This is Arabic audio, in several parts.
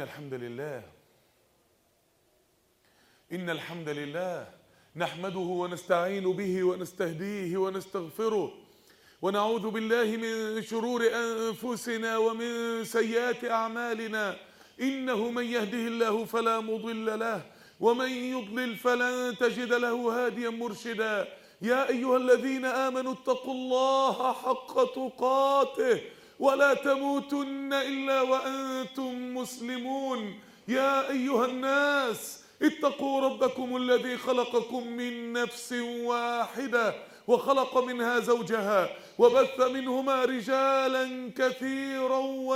إن الحمد لله نحمده ونستعين به ونستهديه ونستغفره ونعوذ بالله من شرور أنفسنا ومن سيئات أعمالنا. إنه من يهده الله فلا مضل له ومن يضلل فلن تجد له هاديا مرشدا. يا أيها الذين آمنوا اتقوا الله حق تقاته ولا تموتن إلا وأنتم مسلمون. يا أيها الناس اتقوا ربكم الذي خلقكم من نفس واحدة وخلق منها زوجها وبث منهما رجالا كثيرا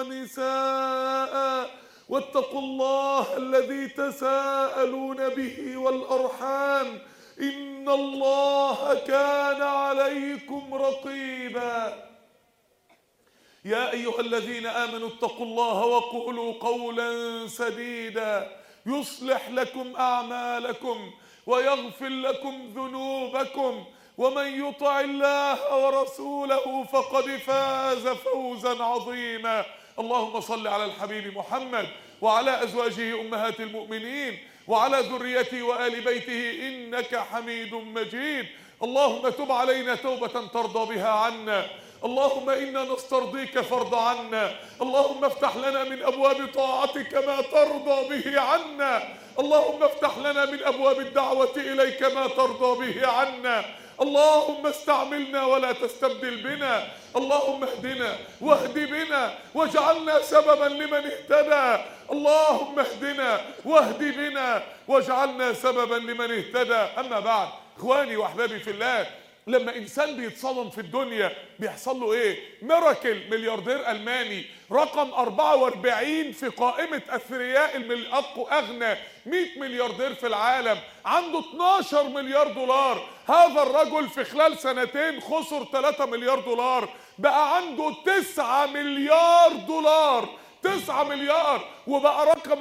ونساء واتقوا الله الذي تساءلون به والأرحام إن الله كان عليكم رقيبا. يا أيها الذين آمنوا اتقوا الله وقولوا قولا سديدا يصلح لكم أعمالكم ويغفر لكم ذنوبكم ومن يطع الله ورسوله فقد فاز فوزا عظيما. اللهم صل على الحبيب محمد وعلى أزواجه أمهات المؤمنين وعلى ذريته وآل بيته إنك حميد مجيد. اللهم تب علينا توبة ترضى بها عنا. اللهم إنا نسترضيك فارض عنا. اللهم افتح لنا من أبواب طاعتك ما ترضى به عنا. اللهم افتح لنا من أبواب الدعوة إليك ما ترضى به عنا. اللهم استعملنا ولا تستبدل بنا. اللهم اهدنا واهد بنا واجعلنا سببا لمن اهتدى. اللهم اهدنا واهد بنا واجعلنا سببا لمن اهتدى. أما بعد، إخواني وأحبابي في الله، لما إنسان بيتصدم في الدنيا بيحصل له إيه؟ ميراكل ملياردير ألماني رقم 44 في قائمة أثرياء أغنى 100 ملياردير في العالم، عنده 12 مليار دولار. هذا الرجل في خلال سنتين خسر 3 مليار دولار، بقى عنده 9 مليار دولار، 9 مليار، وبقى رقم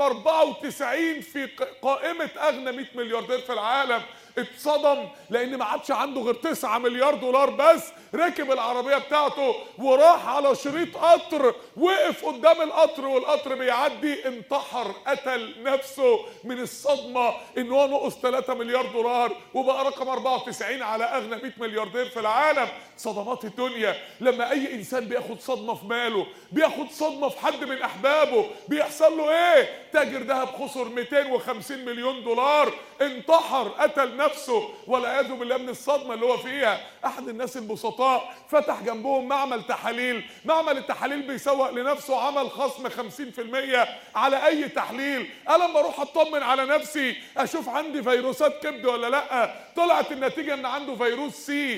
94 في قائمة أغنى 100 ملياردير في العالم. اتصدم لأن ما عادش عنده غير 9 مليار دولار بس. ركب العربية بتاعته وراح على شريط قطر، وقف قدام القطر والقطر بيعدي، انتحر، قتل نفسه من الصدمة ان هو نقص 3 مليار دولار وبقى رقم 94 على أغنى 100 ملياردير في العالم. صدمات الدنيا لما أي إنسان بياخد صدمة في ماله، بياخد صدمة في حد من أحبابه، بيحصل له إيه؟ تاجر ذهب خسر 250 مليون دولار، انتحر، قتل نفسه والعياذ بالله من الصدمة اللي هو فيها. أحد الناس البسطاء فتح جنبهم معمل تحاليل، معمل التحاليل بيسوق لنفسه عمل خصم 50% على أي تحليل. قال لما أروح أطمن على نفسي أشوف عندي فيروسات كبد ولا لأ، طلعت النتيجة إن عنده فيروس سي،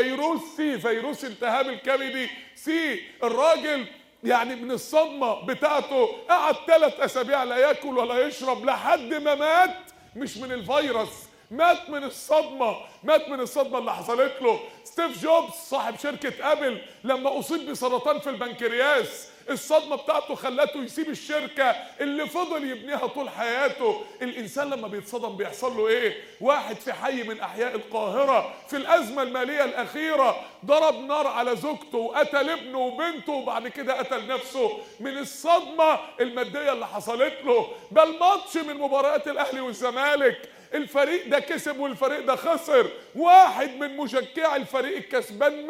فيروس التهاب الكبدي سي. الراجل يعني من الصدمة بتاعته قعد 3 أسابيع لا ياكل ولا يشرب لحد ما مات، مش من الفيروس، مات من الصدمة، مات من الصدمة اللي حصلت له. ستيف جوبز صاحب شركة أبل لما أصيب بسرطان في البنكرياس، الصدمة بتاعته خلته يسيب الشركة اللي فضل يبنيها طول حياته. الإنسان لما بيتصدم بيحصل له إيه؟ واحد في حي من أحياء القاهرة في الأزمة المالية الأخيرة ضرب نار على زوجته وقتل ابنه وبنته وبعد كده قتل نفسه من الصدمة المادية اللي حصلت له. بل ماتش من مباريات الأهلي والزمالك، الفريق ده كسب والفريق ده خسر، واحد من مشجعي الفريق الكسبان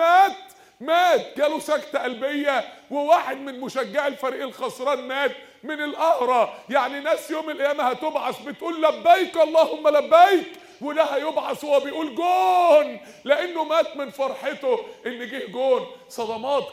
مات جاله سكتة قلبية، وواحد من مشجعي الفريق الخسران مات من القهرة. يعني ناس يوم القيامة هتبعث بتقول لبيك اللهم لبيك، وده هيبعث وهو بيقول جون لأنه مات من فرحته إن جه جون. صدمات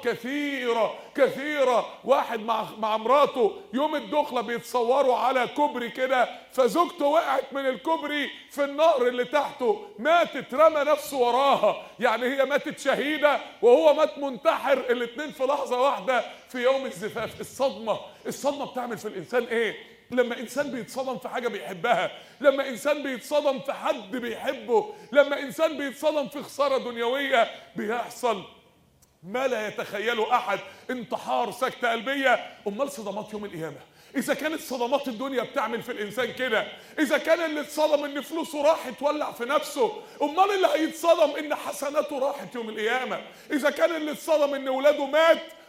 كثيرة. واحد مع مراته يوم الدخلة بيتصوروا على كوبري كده، فزوجته وقعت من الكوبري في النهر اللي تحته، ماتت، رمى نفسه وراها، يعني هي ماتت شهيدة وهو مات منتحر، الاتنين في لحظة واحدة في يوم الزفاف. الصدمة بتعمل في الإنسان إيه؟ لما إنسان بيتصدم في حاجة بيحبها، لما إنسان بيتصدم في حد بيحبه، لما إنسان بيتصدم في خسارة دنيوية، بيحصل ما لا يتخيله أحد، انتحار، سكتة قلبية. أمال صدمات يوم القيامة إذا كانت صدمات الدنيا بتعمل في الإنسان كده، إذا كان اللي اتصدم إن فلوسه راحت ولع في نفسه، أمال اللي هيتصدم إن حسناته راحت يوم القيامة؟ إذا كان اللي اتصدم إن ولاده مات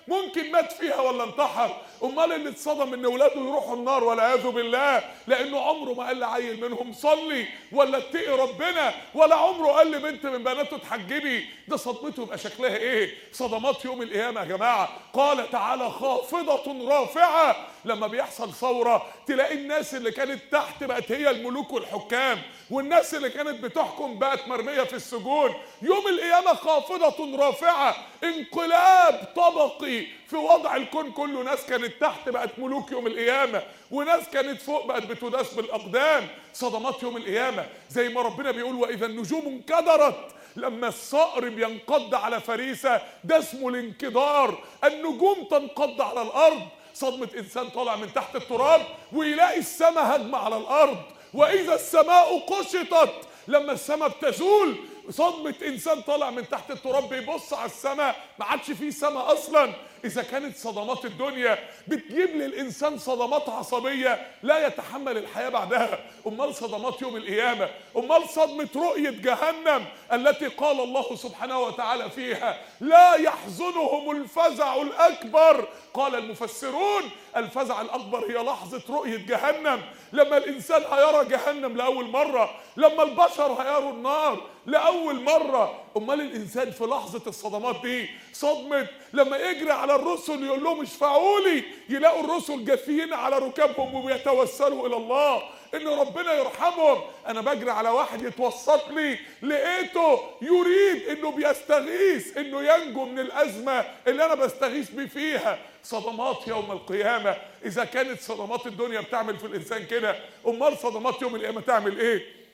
ممكن مات فيها ولا انتحر. امال اللي اتصدم ان اولاده يروحوا النار والعياذ بالله لانه عمره ما قال لعيل منهم صلي ولا اتقي ربنا، ولا عمره قال لبنت من بناته اتحجبي، ده صدمته يبقى شكلها ايه؟ صدمات يوم القيامه يا جماعه. قال تعالى خافضه رافعه، لما بيحصل ثوره تلاقي الناس اللي كانت تحت بقت هي الملوك والحكام، والناس اللي كانت بتحكم بقت مرميه في السجون. يوم القيامه خافضه رافعه، انقلاب طبقي في وضع الكون كله. ناس كانت تحت بقت ملوك يوم القيامه، وناس كانت فوق بقت بتداس بالاقدام. صدمات يوم القيامه، زي ما ربنا بيقول واذا النجوم انكدرت، لما الصقر بينقض على فريسه ده اسمه الانكدار، النجوم تنقض على الارض. صدمه انسان طالع من تحت التراب ويلاقي السماء هجمه على الارض. واذا السماء قشطت، لما السماء بتزول. صدمة انسان طالع من تحت التراب بيبص على السماء ما عادش فيه سماء اصلا. اذا كانت صدمات الدنيا بتجيب للانسان صدمات عصبية لا يتحمل الحياة بعدها، امال صدمات يوم القيامة؟ امال صدمة رؤية جهنم التي قال الله سبحانه وتعالى فيها لا يحزنهم الفزع الاكبر. قال المفسرون الفزع الاكبر هي لحظة رؤية جهنم، لما الانسان هيرى جهنم لاول مرة، لما البشر هيروا النار لأول مرة. أمال الإنسان في لحظة الصدمات دي، صدمة لما يجري على الرسل يقول لهم اشفعوا لي، يلاقوا الرسل جاثيين على ركابهم وبيتوسلوا إلى الله إن ربنا يرحمهم. أنا بجري على واحد يتوسط لي، لقيته يريد إنه بيستغيث إنه ينجو من الأزمة اللي أنا بستغيث بيه فيها. صدمات يوم القيامة، إذا كانت صدمات الدنيا بتعمل في الإنسان كده، أمال صدمات يوم القيامة تعمل إيه؟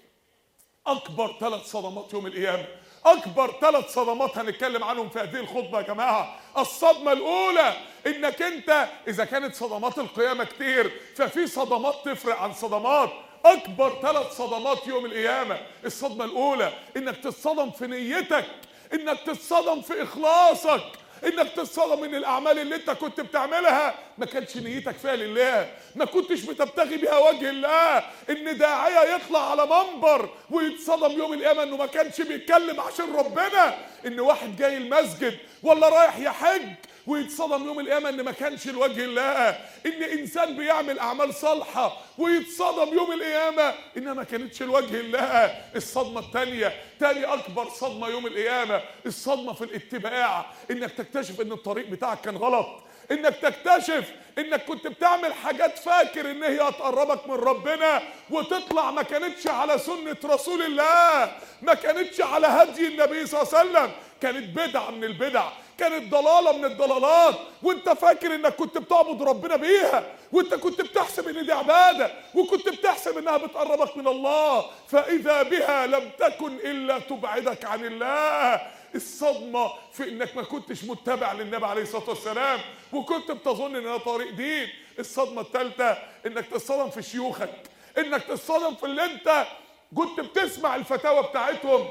أكبر 3 صدمات يوم القيامة، أكبر 3 صدمات هنتكلم عنهم في هذه الخطبة يا جماعة. الصدمة الأولى إنك أنت إذا كانت صدمات القيامة كتير، ففي صدمات تفرق عن صدمات. أكبر 3 صدمات يوم القيامة، الصدمة الأولى إنك تتصدم في نيتك، إنك تتصدم في إخلاصك، انك تتصدم ان الاعمال اللي انت كنت بتعملها ما كانش نيتك فيها لله، ما كنتش بتبتغي بها وجه الله. ان داعيه يطلع على منبر ويتصدم يوم القيامه انه ما كانش بيتكلم عشان ربنا، ان واحد جاي المسجد ولا رايح يحج ويتصدم يوم القيامه ان ما كانش لوجه الله، ان انسان بيعمل اعمال صالحه ويتصدم يوم القيامه انها ما كانتش لوجه الله. الصدمه الثانيه، تاني اكبر صدمه يوم القيامه، الصدمه في الاتباع، انك تكتشف ان الطريق بتاعك كان غلط، انك تكتشف انك كنت بتعمل حاجات فاكر ان هي هتقربك من ربنا وتطلع ما كانتش على سنه رسول الله، ما كانتش على هدي النبي صلى الله عليه وسلم، كانت بدعه من البدع، كانت ضلاله من الضلالات، وانت فاكر انك كنت بتعبد ربنا بيها، وانت كنت بتحسب ان دي عباده، وكنت بتحسب انها بتقربك من الله، فاذا بها لم تكن الا تبعدك عن الله. الصدمه في انك ما كنتش متبع للنبي عليه الصلاه والسلام وكنت بتظن ان ده طريق دين. الصدمه الثالثه انك تتصدم في شيوخك، انك تتصدم في اللي انت كنت بتسمع الفتاوى بتاعتهم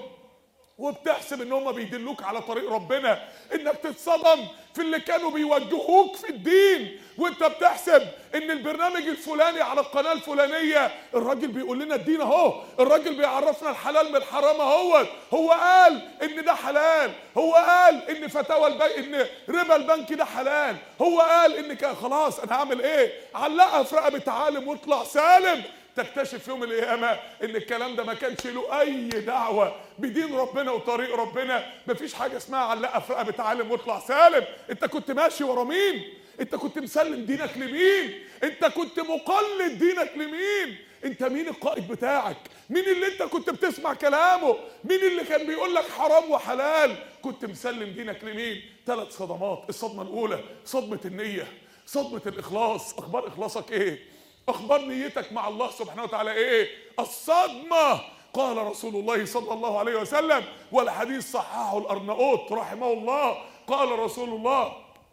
وبتحسب ان هم بيدلوك على طريق ربنا، انك تتصدم في اللي كانوا بيوجهوك في الدين وانت بتحسب ان البرنامج الفلاني على القناه الفلانيه الراجل بيقول لنا الدين اهو، الراجل بيعرفنا الحلال من الحرام اهو، هو قال ان ده حلال، هو قال ان فتاوى ان ربا البنك ده حلال، هو قال ان خلاص انا هعمل ايه؟ علقها في رقبه عالم واطلع سالم. تكتشف يوم القيامة ان الكلام ده ما كانش له اي دعوة بدين ربنا وطريق ربنا. مفيش حاجة اسمها علقة في رقبة عالم واطلع سالم. انت كنت ماشي ورا مين؟ انت كنت مسلم دينك لمين؟ انت كنت مقلد دينك لمين؟ انت مين القائد بتاعك؟ مين اللي انت كنت بتسمع كلامه؟ مين اللي كان بيقول لك حرام وحلال؟ كنت مسلم دينك لمين؟ 3 صدمات. الصدمة الاولى صدمة النية، صدمة الاخلاص. اخبار اخلاصك ايه؟ اخبار نيتك مع الله سبحانه وتعالى ايه؟ الصدمة. قال رسول الله صلى الله عليه وسلم، والحديث صححه الأرناؤوط رحمه الله، قال رسول الله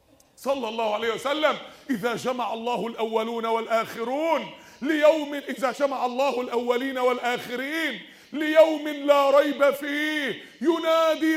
صلى الله عليه وسلم إذا جمع الله الأولون والآخرون ليوم، إذا جمع الله الأولين والآخرين ليوم لا ريب فيه ينادي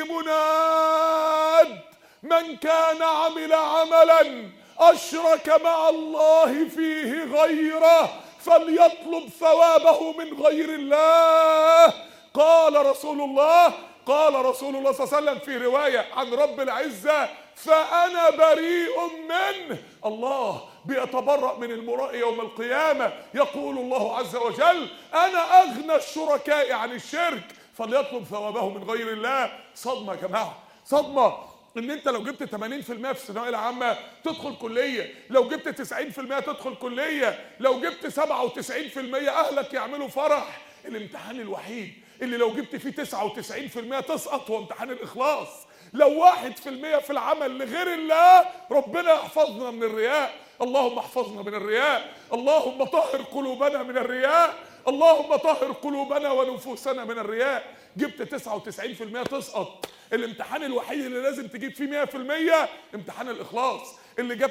مناد من كان عمل عملا أشرك مع الله فيه غيره فليطلب ثوابه من غير الله. قال رسول الله قال رسول الله صلى الله عليه وسلم في رواية عن رب العزة: فأنا بريء منه. الله بيتبرأ من المرائي يوم القيامة. يقول الله عز وجل: أنا أغنى الشركاء عن الشرك فليطلب ثوابه من غير الله. صدمة يا جماعة، صدمة ان انت لو جبت 80% في الثانويه العامه تدخل كليه، لو جبت 90% تدخل كليه، لو جبت 97% اهلك يعملوا فرح. الامتحان الوحيد اللي لو جبت فيه 99% تسقط هو امتحان الاخلاص. لو 1% في العمل لغير الله ربنا يحفظنا من الرياء. اللهم احفظنا من الرياء، اللهم طهر قلوبنا من الرياء، اللهم طهر قلوبنا ونفوسنا من الرياء. جبت 99% تسقط. الامتحان الوحيد اللي لازم تجيب فيه 100% امتحان الإخلاص. اللي جاب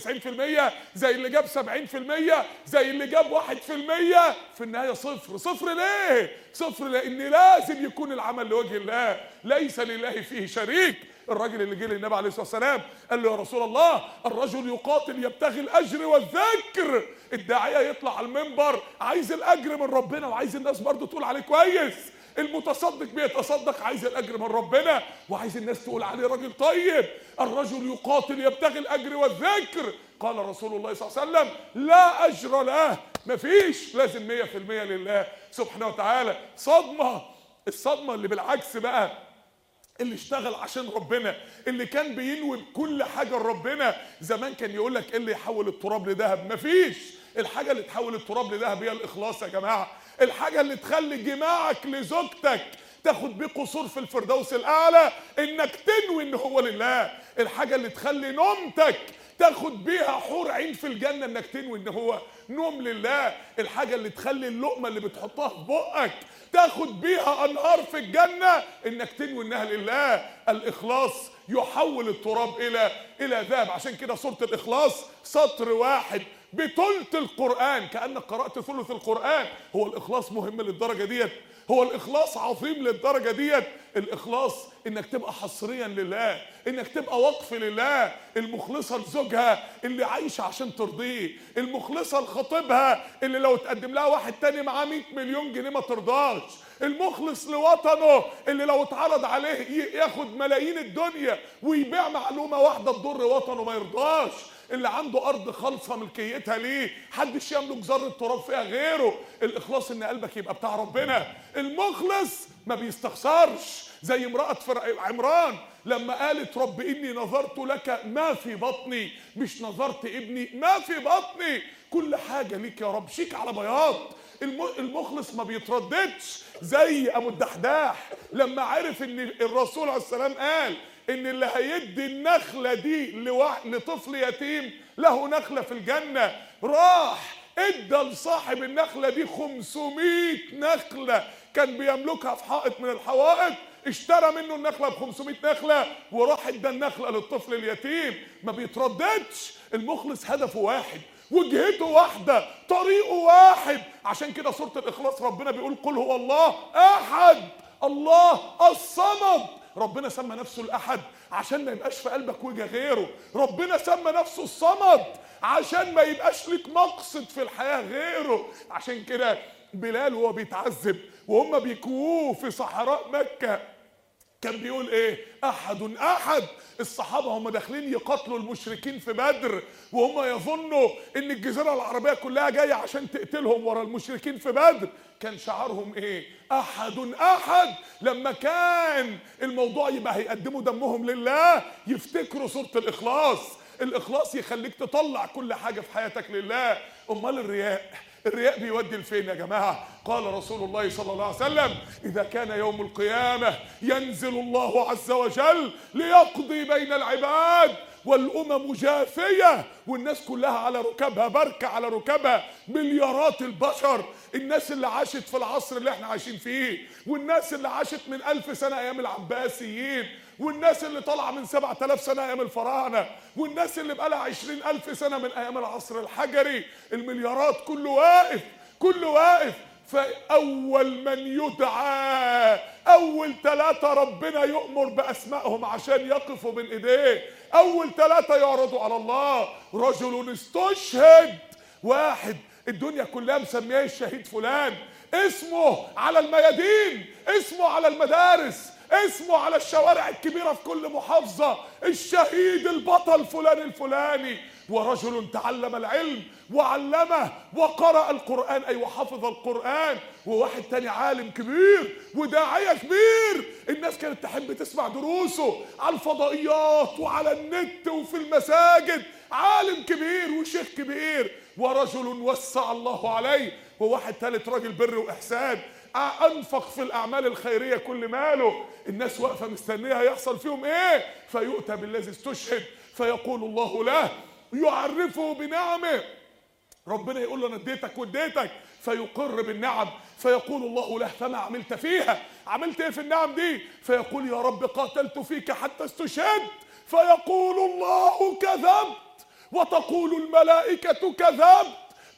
99% زي اللي جاب 70% زي اللي جاب 1%، في النهاية صفر. صفر ليه؟ صفر لأن لازم يكون العمل لوجه الله، ليس لله فيه شريك. الراجل اللي جه للنبي عليه الصلاة والسلام قال له: يا رسول الله، الرجل يقاتل يبتغي الأجر والذكر. الداعية يطلع على المنبر عايز الأجر من ربنا وعايز الناس برضو تقول عليه كويس. المتصدق بيتصدق عايز الأجر من ربنا وعايز الناس تقول عليه راجل طيب. الرجل يقاتل يبتغي الأجر والذكر. قال رسول الله صلى الله عليه وسلم: لا أجر له، مفيش، لازم 100% لله سبحانه وتعالى. صدمة. الصدمة اللي بالعكس بقى، اللي اشتغل عشان ربنا، اللي كان بينوي بكل حاجة لربنا. زمان كان يقول لك ايه اللي يحول التراب لذهب؟ مفيش. الحاجة اللي تحول التراب لذهب هي الإخلاص يا جماعة. الحاجة اللي تخلي جماعك لزوجتك تاخد بيه قصور في الفردوس الأعلى إنك تنوي إن هو لله. الحاجة اللي تخلي نومتك تاخد بيها حور عين في الجنة إنك تنوي إن هو نوم لله. الحاجة اللي تخلي اللقمة اللي بتحطها في بقك تاخد بيها أنهار في الجنة إنك تنوي إنها لله. الإخلاص يحول التراب إلى ذهب. عشان كده سورة الإخلاص سطر واحد بثلث القرآن، كأنك قرأت ثلث القرآن. هو الإخلاص مهم للدرجة ديت؟ هو الإخلاص عظيم للدرجة ديت؟ الإخلاص إنك تبقى حصريا لله، إنك تبقى وقف لله. المخلصة لزوجها اللي عايشة عشان ترضيه، المخلصة لخطيبها اللي لو تقدم لها واحد تاني معاه 100 مليون جنيه ما ترضاش، المخلص لوطنه اللي لو اتعرض عليه ياخد ملايين الدنيا ويبيع معلومة واحدة تضر وطنه ما يرضاش، اللي عنده أرض خالصة ملكيتها ليه محدش يملك ذرة تراب فيها غيره. الإخلاص إن قلبك يبقى بتاع ربنا. المخلص ما بيستخسرش، زي امرأة عمران لما قالت: رب إني نظرت لك ما في بطني، مش نظرت ابني، ما في بطني، كل حاجة ليك يا رب، شيك على بياض. المخلص ما بيترددش، زي أبو الدحداح لما عرف إن الرسول عليه السلام قال إن اللي هيدي النخلة دي لطفل يتيم له نخلة في الجنة، راح ادى لصاحب النخلة دي 500 نخلة كان بيملكها في حائط من الحوائط، اشترى منه النخلة ب500 نخلة وراح ادى النخلة للطفل اليتيم. ما بيترددش. المخلص هدفه واحد، وجهته واحدة، طريقه واحد. عشان كده سورة الإخلاص ربنا بيقول: قل هو الله أحد الله الصمد. ربنا سمى نفسه الأحد عشان ما يبقاش في قلبك وجه غيره. ربنا سمى نفسه الصمد عشان ما يبقاش لك مقصد في الحياة غيره. عشان كده بلال وهو بيتعذب وهم بيكووه في صحراء مكة كان بيقول ايه؟ احد احد. الصحابه هم داخلين يقاتلوا المشركين في بدر وهم يظنوا ان الجزيره العربيه كلها جايه عشان تقتلهم ورا المشركين في بدر. كان شعارهم ايه؟ احد احد. لما كان الموضوع يبقى هيقدموا دمهم لله يفتكروا سوره الاخلاص. الاخلاص يخليك تطلع كل حاجه في حياتك لله. امال الرياء بيودي لفين يا جماعة؟ قال رسول الله صلى الله عليه وسلم: إذا كان يوم القيامة ينزل الله عز وجل ليقضي بين العباد والأمم جاثية والناس كلها على ركبها، بركة على ركبها، مليارات البشر، الناس اللي عاشت في العصر اللي احنا عايشين فيه، والناس اللي عاشت من 1000 سنة أيام العباسيين، والناس اللي طالعه من 7000 سنة أيام الفراعنة، والناس اللي بقالها 20000 سنة من أيام العصر الحجري. المليارات كله واقف. فأول من يدعى، أول 3 ربنا يؤمر بأسمائهم عشان يقفوا بين إيديه، أول 3 يعرضوا على الله. رجل استشهد، واحد الدنيا كلها مسميه الشهيد فلان، اسمه على الميادين، اسمه على المدارس، اسمه على الشوارع الكبيرة في كل محافظة الشهيد البطل فلان الفلاني. ورجل تعلم العلم وعلمه وقرأ القرآن، أي وحفظ القرآن. وواحد تاني عالم كبير وداعية كبير، الناس كانت تحب تسمع دروسه على الفضائيات وعلى النت وفي المساجد، عالم كبير وشيخ كبير. ورجل وسع الله عليه، وواحد ثالث راجل بر وإحسان، أنفق في الأعمال الخيرية كل ماله. الناس واقفة مستنية هيحصل فيهم إيه؟ فيؤتى بالذي استشهد فيقول الله له، يعرفه بنعمه. ربنا يقول له انا اديتك واديتك، فيقر بالنعم. فيقول الله له فما عملت فيها؟ عملت ايه في النعم دي؟ فيقول يا رب قاتلت فيك حتى استشهدت. فيقول الله كذبت، وتقول الملائكة كذبت.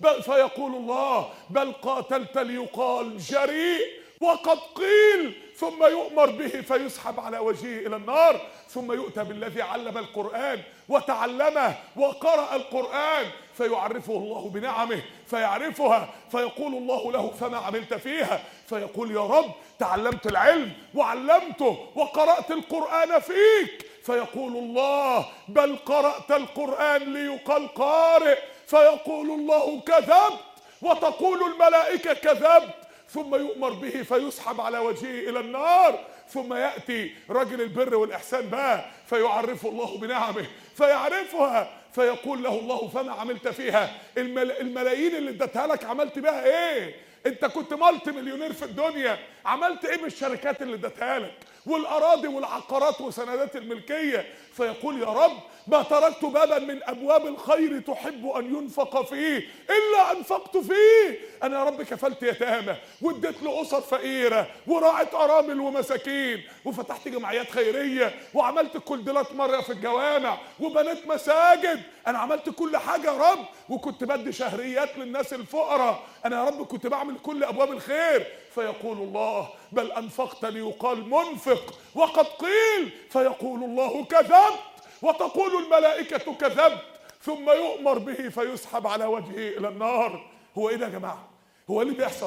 فيقول الله بل قاتلت ليقال جريء وقد قيل. ثم يؤمر به فيسحب على وجهه إلى النار. ثم يؤتى بالذي علم القرآن وتعلمه وقرأ القرآن، فيعرفه الله بنعمه فيعرفها. فيقول الله له فما عملت فيها؟ فيقول يا رب تعلمت العلم وعلمته وقرأت القرآن فيك. فيقول الله بل قرأت القرآن ليقال قارئ. فيقول الله كذبت، وتقول الملائكة كذبت. ثم يؤمر به فيسحب على وجهه إلى النار. ثم يأتي رجل البر والإحسان بقى، فيعرفه الله بنعمه فيعرفها. فيقول له الله فما عملت فيها؟ الملايين اللي اديتها لك عملت بها ايه؟ انت كنت مالتي مليونير في الدنيا، عملت ايه بالشركات اللي اديتها لك والاراضي والعقارات وسندات الملكيه؟ فيقول يا رب ما تركت بابا من ابواب الخير تحب ان ينفق فيه الا انفقت فيه. انا يا رب كفلت يتامى واديت لاسر فقيره وراعت ارامل ومساكين، وفتحت جمعيات خيريه وعملت كولدرات مره في الجوامع وبنيت مساجد. انا عملت كل حاجه يا رب، وكنت بدي شهريات للناس الفقراء. انا يا رب كنت بعمل كل ابواب الخير. فيقول الله بل انفقت ليقال منفق وقد قيل. فيقول الله كذبت، وتقول الملائكة كذبت. ثم يؤمر به فيسحب على وجهه إلى النار. هو إيه ده يا جماعة؟ هو إيه اللي بيحصل؟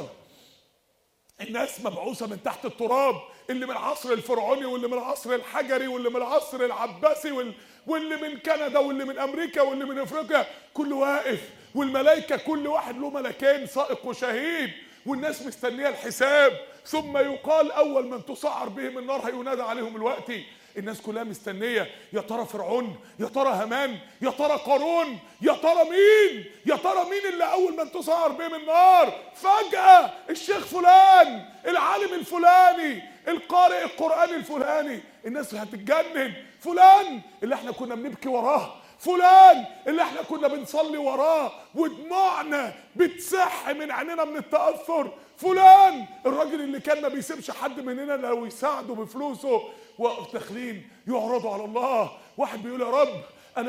الناس مبعوثة من تحت التراب، اللي من العصر الفرعوني واللي من العصر الحجري واللي من العصر العباسي واللي من كندا واللي من أمريكا واللي من أفريقيا، كل واقف، والملائكة كل واحد له ملكين سائق وشهيد، والناس مستنية الحساب. ثم يقال أول من تسعر بهم النار هينادى عليهم الوقت. الناس كلها مستنية، يا ترى فرعون، يا ترى هامان، يا ترى قارون، يا ترى مين؟ يا ترى مين اللي أول من تسعر بهم النار؟ فجأة الشيخ فلان، العالم الفلاني، القارئ القرآن الفلاني. الناس هتتجنن. فلان اللي احنا كنا بنبكي وراه، فلان اللي احنا كنا بنصلي وراه ودموعنا بتسح من عيننا من التأثر، فلان الراجل اللي كان ما بيسيبش حد مننا لو يساعده بفلوسه. وداخلين يعرضوا على الله. واحد بيقول يا رب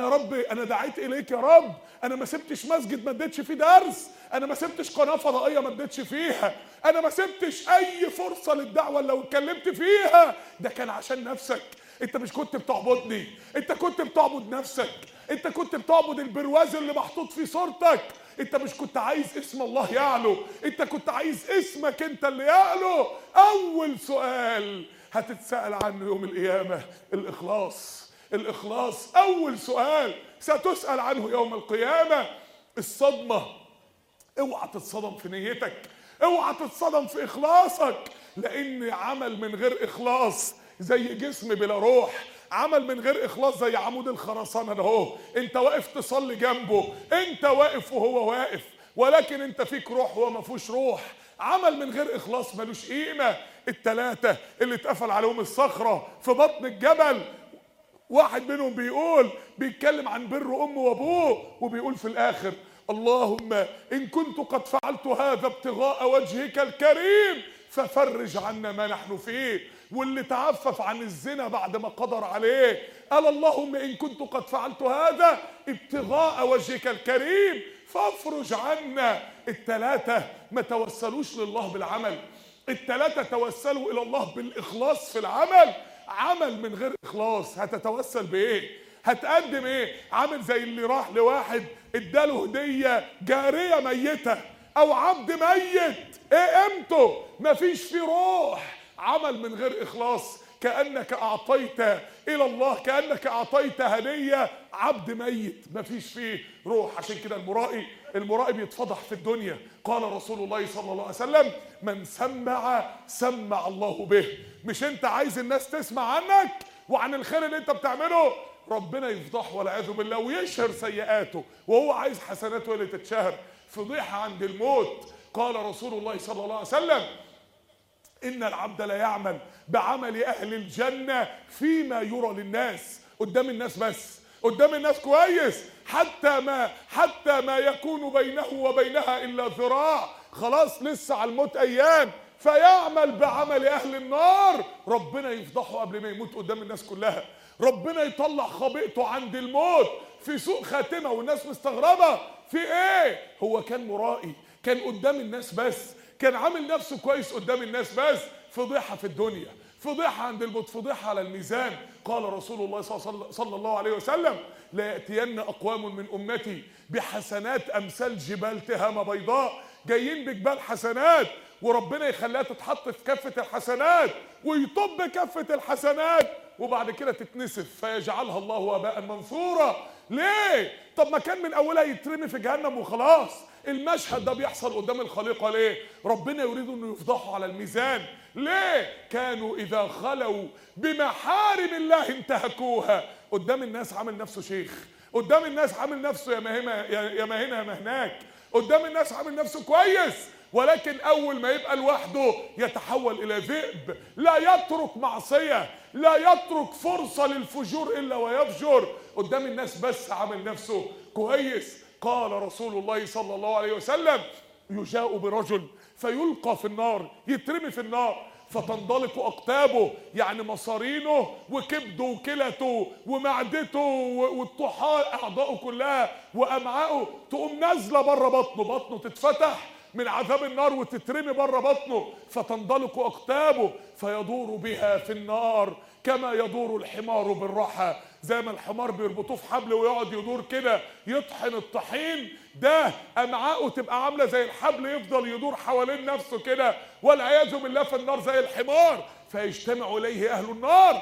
انا دعيت اليك يا رب، انا ما سبتش مسجد ما اديتش فيه درس، انا ما سبتش قناه فضائيه ما اديتش فيها، انا ما سبتش اي فرصه للدعوه لو اتكلمت فيها. ده كان عشان نفسك. انت مش كنت بتعبدني، انت كنت بتعبد نفسك، انت كنت بتعبد البرواز اللي محطوط فيه صورتك. انت مش كنت عايز اسم الله يعلو، انت كنت عايز اسمك انت اللي يعلو. اول سؤال هتتسأل عنه يوم القيامة الإخلاص. الإخلاص أول سؤال ستسأل عنه يوم القيامة. الصدمة، اوعى تتصدم في نيتك، اوعى تتصدم في إخلاصك، لأن عمل من غير إخلاص زي جسم بلا روح، عمل من غير إخلاص زي عمود الخرسانة ده اهو، انت واقف تصلي جنبه، انت واقف وهو واقف، ولكن انت فيك روح وهو ما فيهوش روح. عمل من غير إخلاص ملوش قيمة. التلاتة اللي اتقفل عليهم الصخرة في بطن الجبل، واحد منهم بيتكلم عن بر أمه وأبوه، وبيقول في الآخر اللهم إن كنت قد فعلت هذا ابتغاء وجهك الكريم ففرج عنا ما نحن فيه. واللي تعفف عن الزنا بعد ما قدر عليه قال اللهم إن كنت قد فعلت هذا ابتغاء وجهك الكريم فافرج عنا. التلاتة ما توسلوش لله بالعمل، التلاتة توسلوا إلى الله بالإخلاص في العمل. عمل من غير إخلاص هتتوسل بإيه؟ هتقدم إيه؟ عامل زي اللي راح لواحد اداله هدية جارية ميتة أو عبد ميت، إيه قيمته؟ مفيش فيه روح. عمل من غير إخلاص كأنك أعطيت إلى الله، كأنك أعطيت هدية عبد ميت مفيش فيه روح. عشان كده المرائي بيتفضح في الدنيا. قال رسول الله صلى الله عليه وسلم: من سمع الله به. مش انت عايز الناس تسمع عنك وعن الخير اللي انت بتعمله؟ ربنا يفضحه والعياذ بالله ويشهر سيئاته، وهو عايز حسناته اللي تتشهر. فضيحة عند الموت. قال رسول الله صلى الله عليه وسلم: إن العبد لا يعمل بعمل أهل الجنة فيما يرى للناس. قدام الناس بس، قدام الناس كويس، حتى ما يكون بينه وبينها إلا ذراع. خلاص لسه على الموت أيام. فيعمل بعمل أهل النار، ربنا يفضحه قبل ما يموت قدام الناس كلها. ربنا يطلع خبيئته عند الموت في سوء خاتمة، والناس مستغربة في ايه؟ هو كان مرائي، كان قدام الناس بس، كان عامل نفسه كويس قدام الناس بس. فضيحة في الدنيا، فضيحة عند الموت، فضيحة على الميزان. قال رسول الله صلى الله عليه وسلم: لا يأتين أقوام من أمتي بحسنات أمثال جبال تهامة بيضاء. جايين بجبال حسنات وربنا يخليها تتحط في كفة الحسنات ويطب كفة الحسنات وبعد كده تتنسف فيجعلها الله وباء منثورا. ليه؟ طب ما كان من اولها يترمي في جهنم وخلاص. المشهد ده بيحصل قدام الخليقة ليه؟ ربنا يريد انه يفضحوا على الميزان. ليه؟ كانوا اذا خلوا بمحارم الله انتهكوها. قدام الناس عامل نفسه شيخ، قدام الناس عامل نفسه يا ما هنا يا ما هناك، قدام الناس عامل نفسه كويس، ولكن اول ما يبقى لوحده يتحول الى ذئب. لا يترك معصية، لا يترك فرصة للفجور الا ويفجر. قدام الناس بس عامل نفسه كويس. قال رسول الله صلى الله عليه وسلم: يجاء برجل فيلقى في النار، يترمي في النار، فتنضلق اقتابه، يعني مصارينه وكبده وكلته ومعدته والطحال اعضائه كلها وامعائه تقوم نازله بره بطنه، بطنه تتفتح من عذاب النار وتترمي بره بطنه. فتنضلق اقتابه فيدور بها في النار كما يدور الحمار بالرحى. زي ما الحمار بيربطوه في حبل ويقعد يدور كده يطحن الطحين، ده امعاءه تبقى عامله زي الحبل يفضل يدور حوالين نفسه كده والعياذ بالله في النار زي الحمار. فيجتمع اليه اهل النار.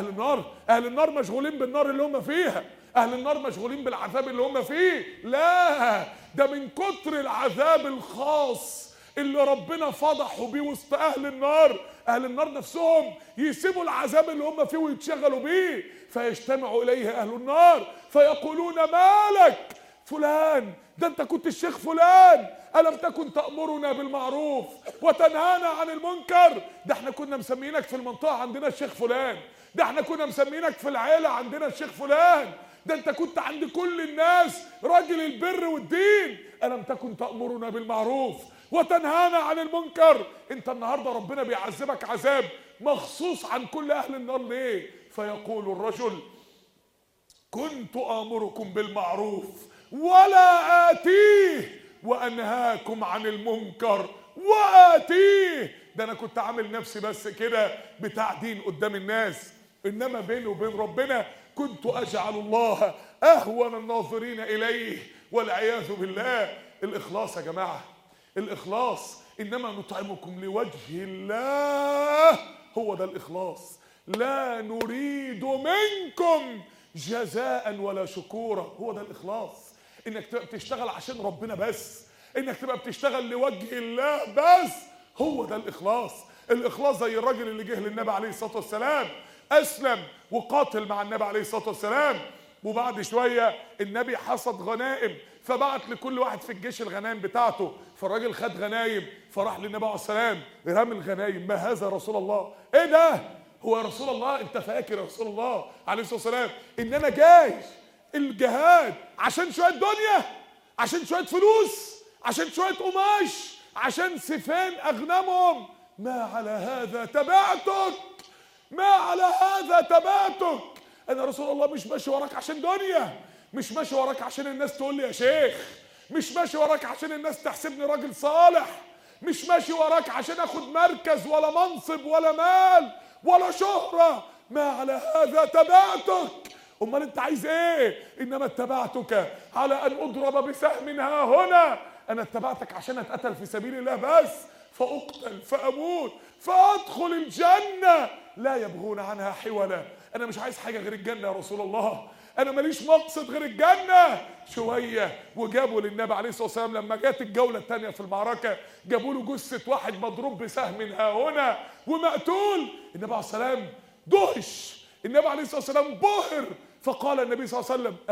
اهل النار مشغولين بالنار اللي هم فيها، اهل النار مشغولين بالعذاب اللي هم فيه. لا، ده من كتر العذاب الخاص اللي ربنا فضحوا بيه وسط اهل النار، اهل النار نفسهم يسيبوا العذاب اللي هم فيه ويتشغلوا بيه. فيجتمع اليه اهل النار فيقولون: مالك فلان، ده انت كنت الشيخ فلان، ألم تكن تأمرنا بالمعروف وتنهانا عن المنكر؟ ده احنا كنا مسمينك في المنطقة عندنا الشيخ فلان، ده احنا كنا مسمينك في العيلة عندنا الشيخ فلان، ده انت كنت عند كل الناس راجل البر والدين. ألم تكن تأمرنا بالمعروف وتنهانا عن المنكر؟ انت النهاردة ربنا بيعذبك عذاب مخصوص عن كل أهل النار ليه؟ فيقول الرجل: كنت آمركم بالمعروف ولا آتيه وأنهاكم عن المنكر وآتيه. ده أنا كنت عامل نفسي بس كده بتاع دين قدام الناس، إنما بيني وبين ربنا كنت أجعل الله أهون الناظرين إليه والعياذ بالله. الإخلاص يا جماعة، الإخلاص، إنما نطعمكم لوجه الله، هو ده الإخلاص. لا نريد منكم جزاء ولا شكورا، هو ده الإخلاص. إنك تبقى بتشتغل عشان ربنا بس، إنك تبقى بتشتغل لوجه الله بس، هو ده الإخلاص. الإخلاص زي الراجل اللي جه للنبي عليه الصلاة والسلام، أسلم وقاتل مع النبي عليه الصلاة والسلام، وبعد شوية النبي حصد غنائم فبعت لكل واحد في الجيش الغنائم بتاعته. فالراجل خد غنايم فراح للنبي عليه السلام رمى الغنايم: ما هذا يا رسول الله؟ ايه ده؟ هو يا رسول الله انت فاكر يا رسول الله عليه الصلاة والسلام ان انا جاي الجهاد عشان شوية دنيا، عشان شوية فلوس، عشان شوية قماش، عشان سيفين اغنمهم؟ ما على هذا تبعتك، ما على هذا تبعتك. انا رسول الله مش ماشي وراك عشان دنيا، مش ماشي وراك عشان الناس تقول لي يا شيخ، مش ماشي وراك عشان الناس تحسبني راجل صالح، مش ماشي وراك عشان اخد مركز ولا منصب ولا مال ولا شهرة. ما على هذا تبعتك. امال انت عايز ايه؟ انما اتبعتك على ان اضرب بسهم ها هنا. انا اتبعتك عشان اتقتل في سبيل الله بس. فأقتل فأموت فأدخل الجنة لا يبغون عنها حولا. أنا مش عايز حاجة غير الجنة يا رسول الله، أنا ماليش مقصد غير الجنة. شوية وجابوا للنبي عليه الصلاة والسلام لما جت الجولة الثانية في المعركة، جابوا له جثة واحد مضروب بسهم ها هنا ومقتول. النبي عليه الصلاة والسلام دهش، النبي عليه الصلاة والسلام بهر، فقال النبي صلى الله عليه وسلم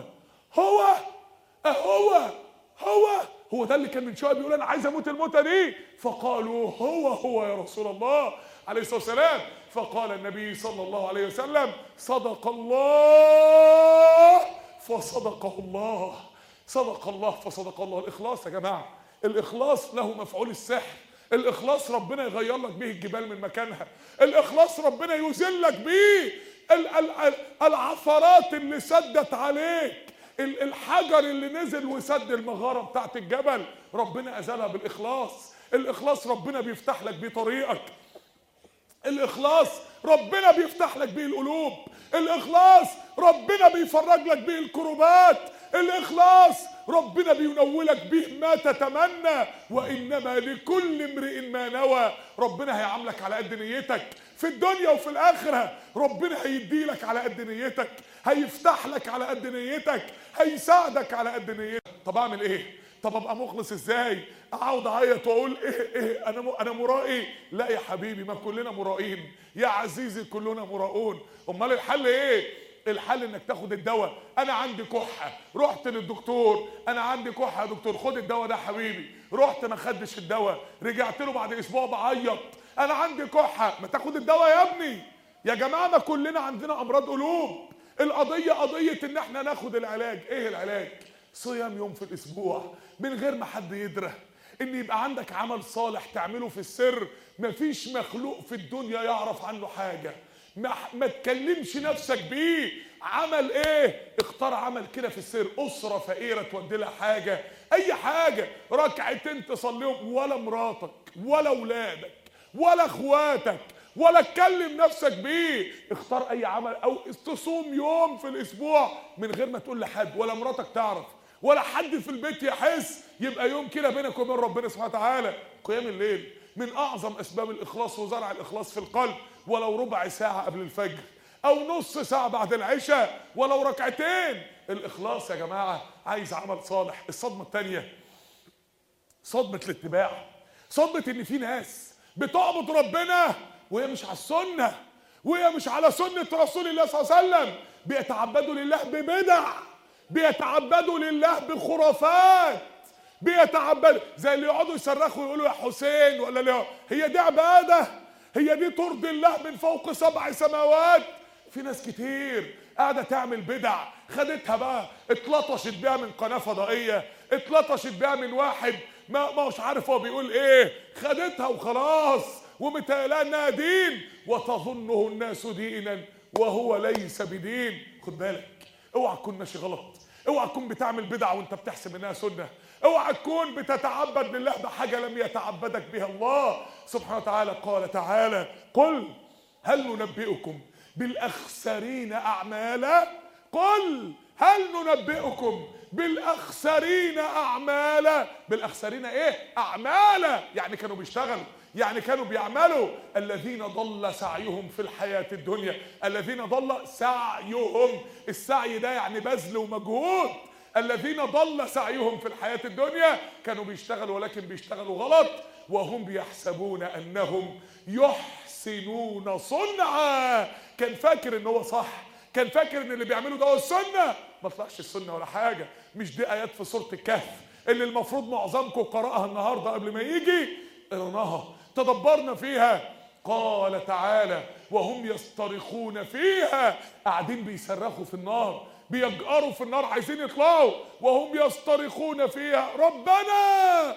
هو ده اللي كان من شويه بيقول انا عايز اموت الموتة دي؟ فقالوا هو يا رسول الله عليه الصلاة والسلام. فقال النبي صلى الله عليه وسلم صدق الله فصدقه الله، صدق الله فصدق الله. الإخلاص يا جماعة، الإخلاص له مفعول السحر. الإخلاص ربنا يغير لك به الجبال من مكانها، الإخلاص ربنا يذلك به العثرات اللي سدت عليك، الحجر اللي نزل وسد المغارة بتاعت الجبل ربنا أزالها بالإخلاص. الإخلاص ربنا بيفتح لك بيه طريقك، الإخلاص ربنا بيفتح لك بيه القلوب، الإخلاص ربنا بيفرج لك بيه الكروبات، الإخلاص ربنا بينولك به ما تتمنى. وإنما لكل امرئ ما نوى. ربنا هيعاملك على قد نيتك في الدنيا وفي الآخرة، ربنا هيديلك على قد نيتك، هيفتح لك على قد نيتك، هيساعدك على قد نيتك. طب أعمل إيه؟ طب ابقى مخلص ازاي؟ اقعد اعيط واقول ايه انا مرائي؟ لا يا حبيبي، ما كلنا مرائين يا عزيزي، كلنا مراؤون. امال الحل ايه؟ الحل انك تاخد الدواء. انا عندي كحه، رحت للدكتور، انا عندي كحه يا دكتور خد الدواء ده حبيبي. رحت ما خدش الدواء، رجعت له بعد اسبوع بعيط انا عندي كحه. ما تاخد الدواء يا ابني. يا جماعه ما كلنا عندنا امراض قلوب، القضيه قضيه ان احنا ناخد العلاج. ايه العلاج؟ صيام يوم في الاسبوع من غير ما حد يدرى، ان يبقى عندك عمل صالح تعمله في السر، مفيش مخلوق في الدنيا يعرف عنه حاجة، ما تكلمش نفسك بيه. عمل ايه؟ اختار عمل كده في السر، اسرة فقيرة تودي لها حاجة، اي حاجة، ركعتين تصليهم، ولا مراتك ولا اولادك ولا اخواتك ولا تكلم نفسك بيه. اختار اي عمل، او تصوم يوم في الاسبوع من غير ما تقول لحد، ولا مراتك تعرف ولا حد في البيت يحس، يبقى يوم كده بينك وبين ربنا سبحانه وتعالى. قيام الليل من اعظم اسباب الاخلاص وزرع الاخلاص في القلب، ولو ربع ساعة قبل الفجر او نص ساعة بعد العشاء، ولو ركعتين. الاخلاص يا جماعة عايز عمل صالح. الصدمة الثانية صدمة الاتباع، صدمة ان في ناس بتعبد ربنا وهي مش على السنة، وهي مش على سنة رسول الله صلى الله عليه وسلم، بيتعبدوا لله ببدع، بيتعبدوا لله بخرافات، بيتعبدوا زي اللي يقعدوا يصرخوا ويقولوا يا حسين ولا لا. هي دي عبادة؟ هي دي ترضي الله من فوق 7 سماوات؟ في ناس كتير قاعدة تعمل بدع، خدتها بقى اتلطشت بيها من قناة فضائية، اتلطشت بيها من واحد ما مش عارف هو بيقول ايه، خدتها وخلاص ومتهيألها انها دين، وتظنه الناس دينا وهو ليس بدين. خد بالك، اوعى تكون ماشي غلط، اوعى تكون بتعمل بدعة وانت بتحسب انها سنة، اوعى تكون بتتعبد لله بحاجة لم يتعبدك بها الله سبحانه وتعالى. قال تعالى قل هل ننبئكم بالأخسرين أعمالا؟ قل هل ننبئكم بالأخسرين أعمالا؟ بالأخسرين ايه؟ أعمالا، يعني كانوا بيشتغلوا، يعني كانوا بيعملوا. الذين ضل سعيهم في الحياة الدنيا، الذين ضل سعيهم، السعي ده يعني بذل ومجهود. الذين ضل سعيهم في الحياة الدنيا كانوا بيشتغلوا ولكن بيشتغلوا غلط، وهم يحسبون أنهم يحسنون صنعا. كان فاكر ان هو صح، كان فاكر ان اللي بيعمله ده هو السنة. ما طلعش السنة ولا حاجة. مش دي آيات في سورة الكهف اللي المفروض معظمكم قرأها النهاردة قبل ما يجي؟ قرناها، تدبرنا فيها. قال تعالى وهم يصطرخون فيها، قاعدين بيصرخوا في النار، بيجأروا في النار عايزين يطلعوا، وهم يصطرخون فيها ربنا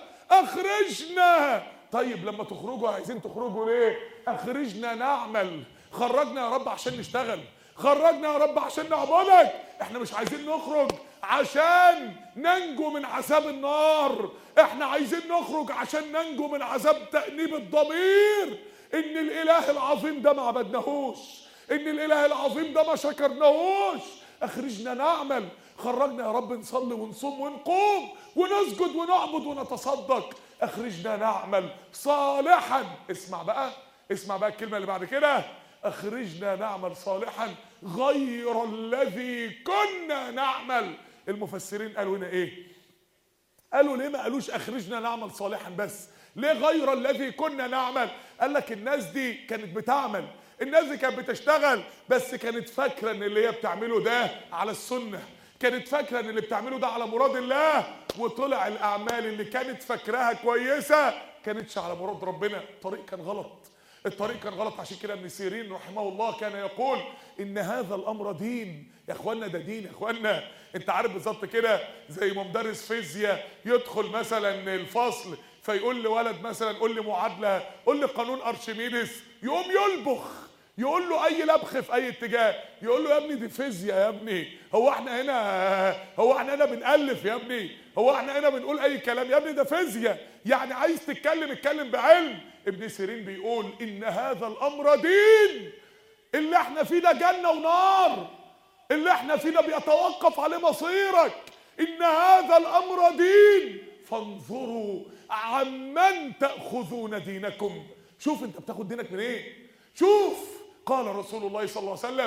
أخرجنا. طيب لما تخرجوا عايزين تخرجوا ليه؟ أخرجنا نعمل، خرجنا يا رب عشان نشتغل، خرجنا يا رب عشان نعبدك. احنا مش عايزين نخرج عشان ننجو من عذاب النار، احنا عايزين نخرج عشان ننجو من عذاب تأنيب الضمير، ان الاله العظيم ده ما عبدناهوش، ان الاله العظيم ده ما شكرناهوش. اخرجنا نعمل، خرجنا يا رب نصلي ونصوم ونقوم ونسجد ونعبد ونتصدق. اخرجنا نعمل صالحا. اسمع بقى الكلمة اللي بعد كده، اخرجنا نعمل صالحا غير الذي كنا نعمل. المفسرين قالوا هنا ايه؟ قالوا ليه ما قالوش اخرجنا نعمل صالحا بس؟ ليه غير الذي كنا نعمل؟ قال لك الناس دي كانت بتعمل، الناس دي كانت بتشتغل، بس كانت فاكره ان اللي هي بتعمله ده على السنه، كانت فاكره ان اللي بتعمله ده على مراد الله، وطلع الاعمال اللي كانت فاكراها كويسه كانتش على مراد ربنا. الطريق كان غلط. عشان كده ابن سيرين رحمه الله كان يقول ان هذا الامر دين. يا اخوانا ده دين يا اخوانا. انت عارف بالظبط كده زي ما مدرس فيزياء يدخل مثلا الفصل فيقول لولد مثلا قول لي معادله، قول لي قانون ارشميدس، يقوم يلبخ يقول له اي لبخ في اي اتجاه، يقول له يا ابني دي فيزياء يا ابني، هو احنا هنا بنألف يا ابني، هو احنا هنا بنقول اي كلام يا ابني، ده فيزياء، يعني عايز اتكلم بعلم. ابن سيرين بيقول ان هذا الامر دين، اللي احنا فيه ده جنة ونار، اللي احنا فيه ده بيتوقف عليه مصيرك. ان هذا الامر دين فانظروا عمن تأخذون دينكم. شوف انت بتاخد دينك من ايه؟ شوف قال رسول الله صلى الله عليه وسلم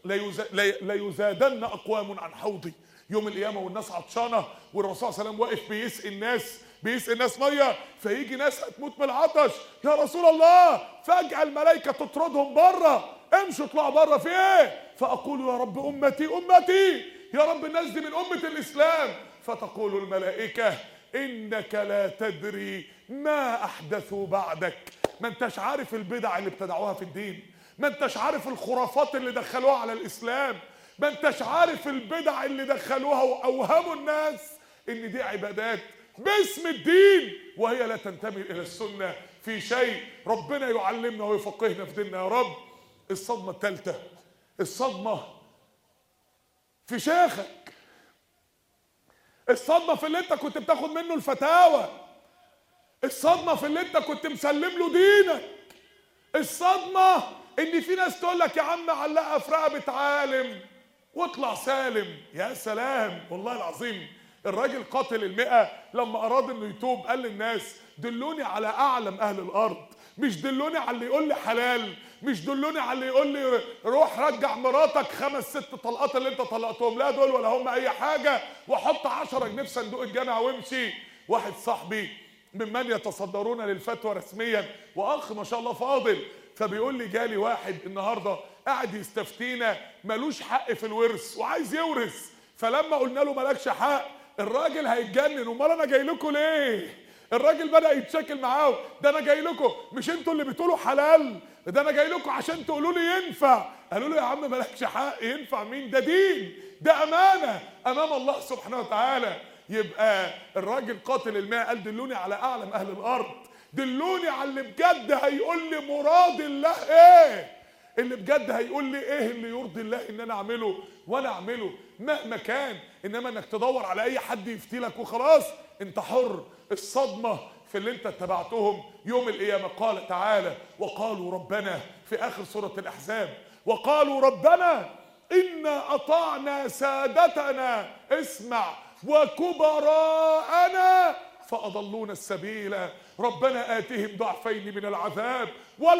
ليزادن اقوام عن حوضي يوم القيامه والناس عطشانه، والرسول صلى الله عليه وسلم واقف بيسقي الناس ميه، فيجي ناس هتموت من العطش، يا رسول الله فجأة الملائكه تطردهم بره، امشوا اطلعوا بره، في ايه؟ فاقول يا رب امتي، يا رب الناس دي من امه الاسلام، فتقول الملائكه انك لا تدري ما احدثوا بعدك. ما انتش عارف البدع اللي ابتدعوها في الدين، ما انتش عارف الخرافات اللي دخلوها على الاسلام، ما انتش عارف البدع اللي دخلوها واوهموا الناس ان دي عبادات باسم الدين وهي لا تنتمي الى السنه في شيء. ربنا يعلمنا ويفقهنا في ديننا يا رب. الصدمه الثالثه، الصدمه في شيخك، الصدمه في اللي انت كنت بتاخد منه الفتاوى، الصدمه في اللي انت كنت مسلم له دينك، الصدمه ان في ناس تقول لك يا عم علقها في رقبه عالم واطلع سالم. يا سلام والله العظيم. الراجل قاتل المئة لما اراد انه يتوب قال للناس دلوني على اعلم اهل الارض، مش دلوني على اللي يقول لي حلال، مش دلوني على اللي يقول لي روح رجع مراتك 5 6 طلقات اللي انت طلقتهم، لا دول ولا هم اي حاجه، وحط 10 جنيه في صندوق الجامع وامشي. واحد صاحبي ممن يتصدرون للفتوى رسميا واخ ما شاء الله فاضل، فبيقول لي جالي واحد النهارده قاعد يستفتينا ملوش حق في الورث وعايز يورث، فلما قلنا له مالكش حق الراجل هيتجنن، امال انا جاي لكم ليه؟ الراجل بدأ يتشاكل معاهم، ده انا جاي لكم مش انتوا اللي بتقولوا حلال، ده انا جاي لكم عشان تقولوا لي ينفع. قالوا له يا عم مالكش حق، ينفع مين؟ ده دين، ده امانه امام الله سبحانه وتعالى. يبقى الراجل قاتل الماء قال دلوني على اعلم اهل الارض، دلوني على اللي بجد هيقول لي مراد الله ايه، اللي بجد هيقول لي ايه اللي يرضي الله ان انا اعمله وانا اعمله مهما كان. انما انك تدور على اي حد يفتي لك وخلاص انت حر. الصدمه في اللي انت اتبعتهم يوم القيامه. قال تعالى وقالوا ربنا في اخر سوره الاحزاب، وقالوا ربنا انا اطعنا سادتنا اسمع وكبراءنا فاضلونا السبيل ربنا آتهم ضعفين من العذاب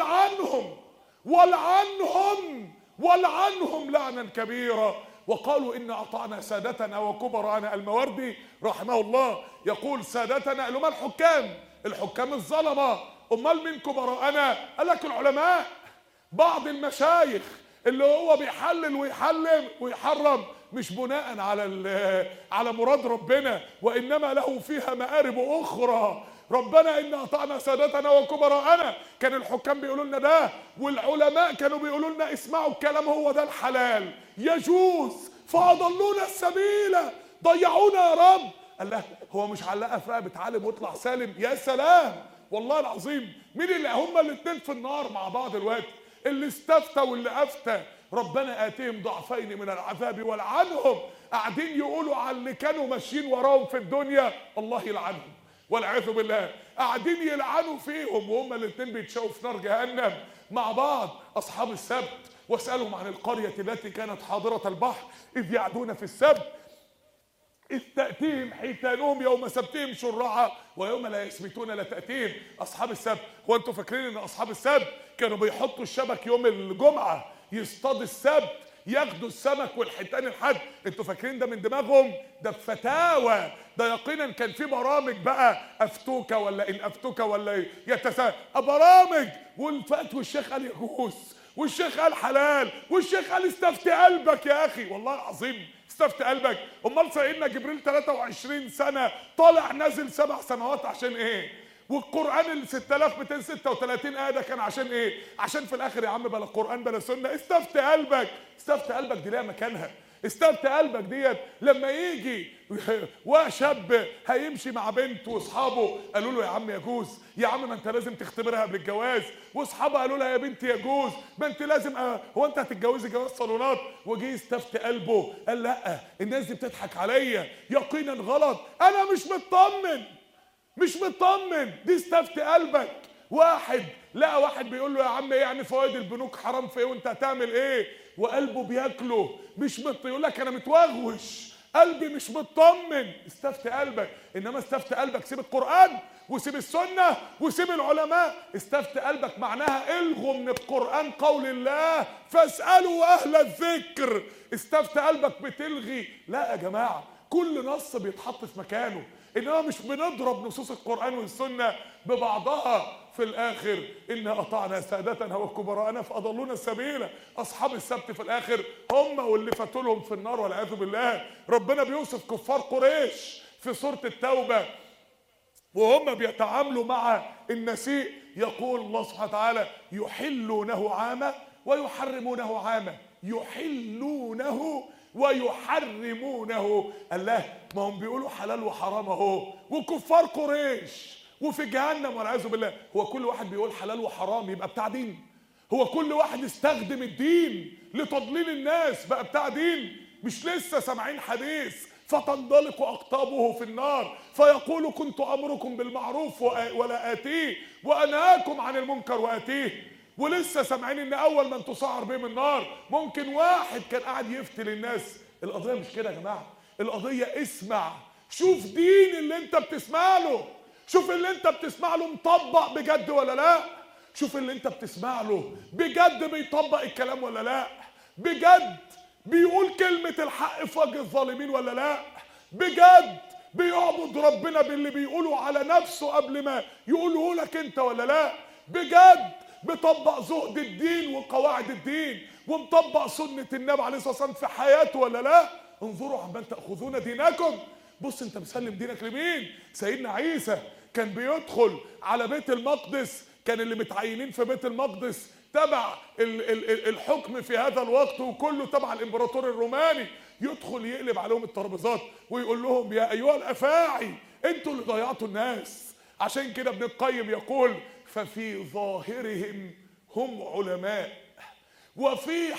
والعنهم لعنا كبيرا. وقالوا إنا أطعنا سادتنا وكبراءنا. الموردي رحمه الله يقول سادتنا اللي هم الحكام الظلمة، أمال من كبراءنا؟ قال لك العلماء، بعض المشايخ اللي هو بيحلل ويحرم مش بناء على مراد ربنا، وإنما له فيها مآرب أخرى. ربنا إن أطعنا سادتنا وكبراءنا، كان الحكام بيقولوا لنا ده، والعلماء كانوا بيقولوا لنا اسمعوا الكلام هو ده الحلال يجوز، فأضلونا السبيل ضيعونا يا رب. قال له هو مش علقها في رقبة عالم واطلع سالم؟ يا سلام والله العظيم. مين اللي هما الاثنين في النار مع بعض دلوقتي؟ اللي استفتى واللي افتى. ربنا آتهم ضعفين من العذاب والعنهم. قاعدين يقولوا على اللي كانوا ماشيين وراهم في الدنيا الله يلعنهم والعياذ بالله، قاعدين يلعنوا فيهم وهم الاثنين بيتشاوا في نار جهنم مع بعض. اصحاب السبت واسالهم عن القريه التي كانت حاضره البحر اذ يعدون في السبت إذ تأتيهم حيتانهم يوم سبتهم شرعا ويوم لا يسبتون لا تأتيهم أصحاب السبت. هو أنتوا فاكرين إن أصحاب السبت كانوا بيحطوا الشبك يوم الجمعة يصطادوا السبت ياخدوا السمك والحيتان الحد؟ انتوا فاكرين ده من دماغهم؟ ده بفتاوى، ده يقينا كان في برامج بقى افتوكه ولا ان افتوكه ولا برامج، والفتوى الشيخ قال يجوز والشيخ قال حلال والشيخ قال استفتي قلبك يا اخي. والله العظيم استفتي قلبك. امال سيدنا جبريل 23 سنه طالع نازل 7 سنوات عشان ايه؟ والقرآن ال 6236 آية ده كان عشان إيه؟ عشان في الآخر يا عم بلا قرآن بلا سنة. استفتي قلبك، استفتي قلبك دي ليها مكانها. استفتي قلبك ديت لما يجي وشاب هيمشي مع بنت واصحابه قالوا له يا عم يجوز، يا عم ما انت لازم تختبرها قبل الجواز، واصحابها قالوا لها يا بنتي يجوز، ما انت لازم هو انت هتتجوزي جواز صالونات؟ وجي يستفتي قلبه قال لا الناس دي بتضحك عليا، يقينا غلط، انا مش مطمن. دي استفتي قلبك. واحد لقى واحد بيقول له يا عم ايه يعني فوائد البنوك حرام في ايه وانت هتعمل ايه؟ وقلبه بياكله مش يقول لك انا متوغوش قلبي مش مطمن. استفتي قلبك. انما استفتي قلبك سيب القرآن وسيب السنة وسيب العلماء. استفتي قلبك معناها الغوا من القرآن قول الله فاسألوا اهل الذكر. استفتي قلبك بتلغي. لا يا جماعة، كل نص بيتحط في مكانه، انما مش بنضرب نصوص القرآن والسنة ببعضها. في الاخر إنا اطعنا سادتنا وكبراءنا فاضلونا السبيل. اصحاب السبت في الاخر هم واللي فاتوا لهم في النار والعياذ بالله. ربنا بيوصف كفار قريش في سورة التوبة وهم بيتعاملوا مع النسيء. يقول الله سبحانه وتعالى يحلونه عاما ويحرمونه عاما. يحلونه ويحرمونه. الله، ما هم بيقولوا حلال وحرام اهو وكفار قريش وفي جهنم والعياذ بالله. هو كل واحد بيقول حلال وحرام يبقى بتاع دين؟ هو كل واحد استخدم الدين لتضليل الناس بقى بتاع دين؟ مش لسه سامعين حديث فتنطلق أقطابه في النار فيقول كنت أمركم بالمعروف ولا آتيه وأنهاكم عن المنكر وآتيه؟ ولسه سامعين ان اول من تصعر بهم النار ممكن واحد كان قاعد يفتي للناس. القضيه مش كده يا جماعه، القضيه اسمع، شوف دين اللي انت بتسمع له، شوف اللي انت بتسمع له مطبق بجد ولا لا، شوف اللي انت بتسمع له بجد بيطبق الكلام ولا لا، بجد بيقول كلمه الحق في وجه الظالمين ولا لا، بجد بيعبد ربنا باللي بيقوله على نفسه قبل ما يقوله لك انت ولا لا، بجد بيطبق زهد الدين وقواعد الدين ومطبق سنة النبي عليه الصلاة والسلام في حياته ولا لا. انظروا عمن تأخذون دينكم. بص انت مسلم دينك لمين؟ سيدنا عيسى كان بيدخل على بيت المقدس، كان اللي متعينين في بيت المقدس تبع الحكم في هذا الوقت وكله تبع الامبراطور الروماني، يدخل يقلب عليهم الترابيزات ويقول لهم يا ايها الافاعي انتوا اللي ضيعتوا الناس. عشان كده ابن القيم يقول ففي ظاهرهم هم علماء وفي